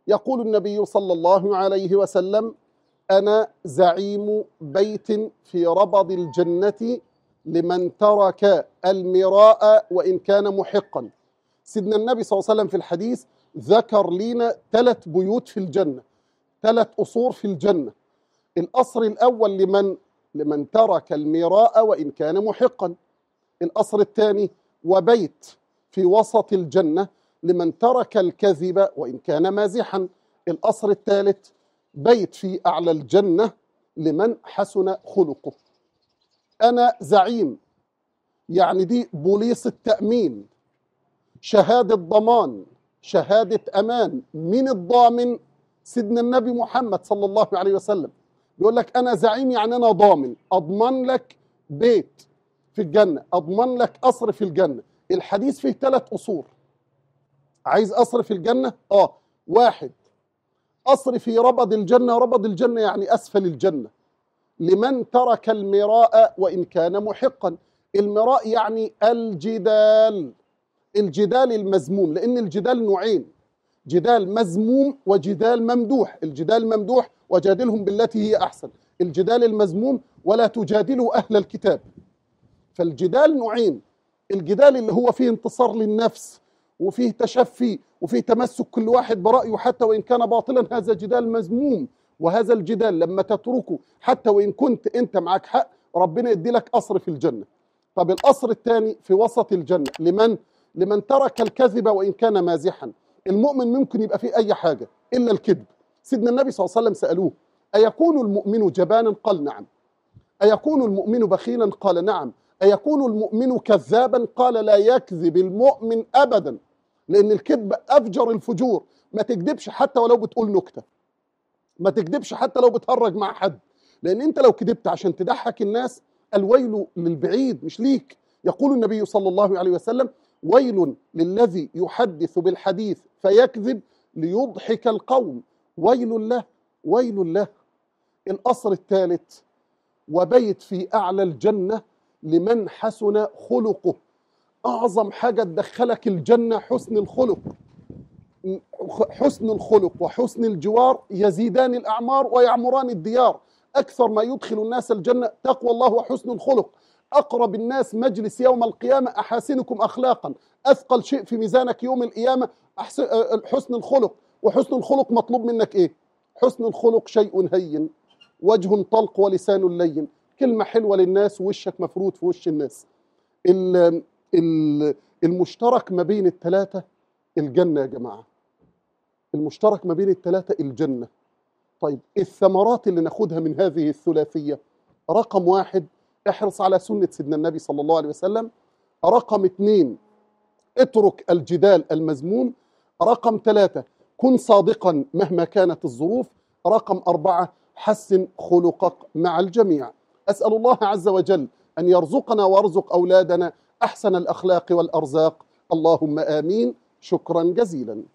يقول النبي صلى الله عليه وسلم: أنا زعيم بيت في ربض الجنة لمن ترك المراء وإن كان محقا. سيدنا النبي صلى الله عليه وسلم في الحديث ذكر لنا 3 بيوت في الجنة، 3 قصور في الجنة. القصر الأول لمن ترك المراء وإن كان محقا. القصر الثاني: وبيت في وسط الجنة لمن ترك الكذب وإن كان مازحا. القصر الثالث: بيت في أعلى الجنة لمن حسن خلقه. أنا زعيم، يعني دي بوليس التأمين، شهادة ضمان، شهادة أمان. من الضامن؟ سيدنا النبي محمد صلى الله عليه وسلم بيقول لك أنا زعيم، يعني أنا ضامن، أضمن لك بيت في الجنة، أضمن لك قصر في الجنة. الحديث فيه 3 قصور. عايز قصر في الجنة؟ 1 قصر في ربض الجنة. ربض الجنة يعني أسفل الجنة، لمن ترك المراء وإن كان محقا. المراء يعني الجدال، الجدال المذموم، لأن الجدال نوعين: جدال مذموم وجدال ممدوح. الجدال ممدوح: وجادلهم بالتي هي أحسن. الجدال المذموم: ولا تجادلوا أهل الكتاب. فالجدال نوعين: الجدال اللي هو فيه انتصار للنفس وفيه تشفي وفيه تمسك كل واحد برأيه حتى وإن كان باطلا، هذا جدال مذموم. وهذا الجدال لما تتركه حتى وإن كنت أنت معك حق، ربنا يدي لك قصر في الجنة. طب القصر الثاني في وسط الجنة لمن ترك الكذب وإن كان مازحا. المؤمن ممكن يبقى فيه أي حاجة إلا الكذب. سيدنا النبي صلى الله عليه وسلم سألوه: أيكون المؤمن جبانا؟ قال: نعم. أيكون المؤمن بخيلا؟ قال: نعم. أيكون المؤمن كذابا؟ قال: لا يكذب المؤمن أبدا، لأن الكذب أفجر الفجور. ما تكذبش حتى ولو بتقول نكتة، ما تكذبش حتى لو بتهرج مع حد، لأن أنت لو كذبت عشان تضحك الناس الويل للبعيد مش ليك. يقول النبي صلى الله عليه وسلم: ويل للذي يحدث بالحديث فيكذب ليضحك القوم. ويل له، ويل له. القصر الثالث: وبيت في أعلى الجنة لمن حسن خلقه. أعظم حاجة تدخلك الجنة حسن الخلق. حسن الخلق وحسن الجوار يزيدان الأعمار ويعمران الديار. أكثر ما يدخل الناس الجنة تقوى الله وحسن الخلق. أقرب الناس مجلس يوم القيامة أحاسنكم أخلاقا. أثقل شيء في ميزانك يوم القيامة حسن الخلق. وحسن الخلق مطلوب منك إيه؟ حسن الخلق شيء هين، وجه طلق ولسان لين، كلمة حلوة للناس ووشك مفروض في وش الناس. المشترك ما بين ال3 الجنة يا جماعة، المشترك ما بين ال3 الجنة. طيب الثمرات اللي ناخدها من هذه الثلاثية: رقم 1: احرص على سنة سيدنا النبي صلى الله عليه وسلم. رقم 2: اترك الجدال المذموم. رقم 3: كن صادقا مهما كانت الظروف. رقم 4: حسن خلقك مع الجميع. أسأل الله عز وجل أن يرزقنا ويرزق أولادنا أحسن الأخلاق والأرزاق. اللهم آمين. شكرا جزيلا.